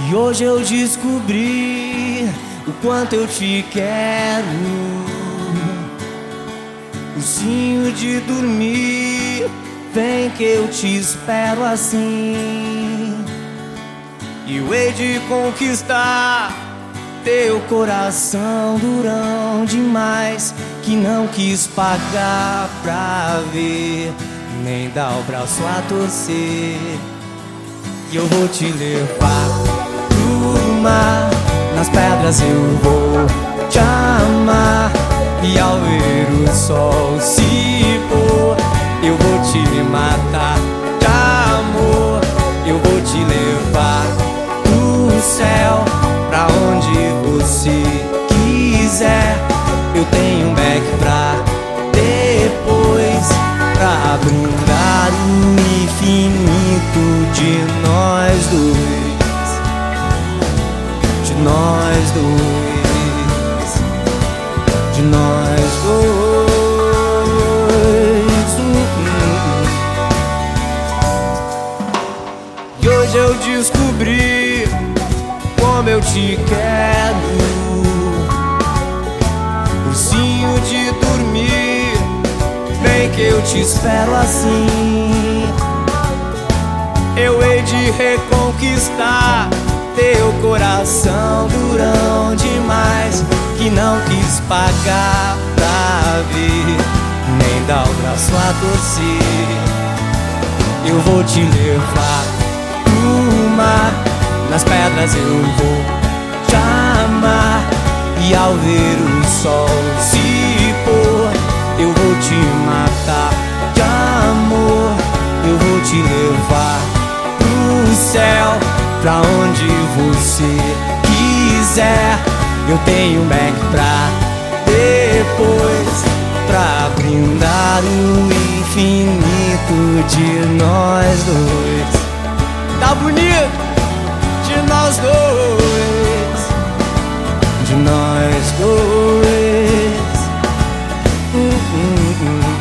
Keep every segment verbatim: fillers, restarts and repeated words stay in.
E hoje eu descobri o quanto eu te quero. Ursinho de dormir, vem que eu te espero assim. E eu hei de conquistar teu coração durão demais, que não quis pagar pra ver, nem dar o braço a torcer. E eu vou te levar pro mar, nas pedras eu vou te amar. E ao ver o sol se pôr, eu vou te matar de amor. Eu vou te levar pro céu, pra onde você quiser. Eu tenho um beck pra depois, pra brindar o infinito de nós dois, de nós dois, de nós dois. E hoje eu descobri como eu te quero. Ursinho de dormir, vem que eu te espero assim. Eu hei de reconquistar teu coração durão demais, que não quis pagar pra ver, nem dar o braço a torcer. Eu vou te levar pro mar, nas pedras eu vou te amar. E ao ver o sol se pôr, eu vou te matar de amor. Eu vou te levar pro céu, pra onde você quiser. Eu tenho um beck pra depois, pra brindar o infinito de nós dois. Tá bonito? De nós dois, de nós dois. hum, hum, hum.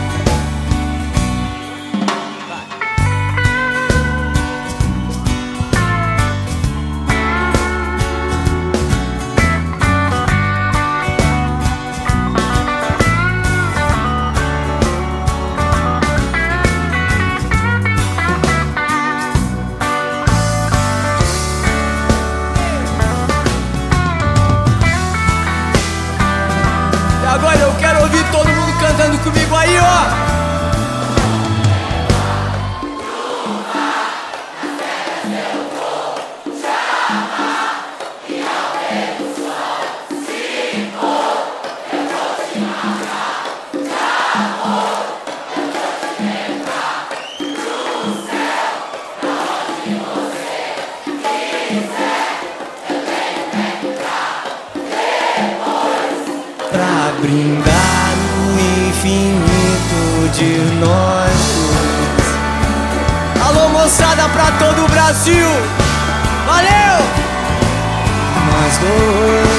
Agora eu quero ouvir todo mundo cantando comigo aí, ó. Pra brindar o infinito de nós dois. Alô, moçada, pra todo o Brasil. Valeu! Nós dois.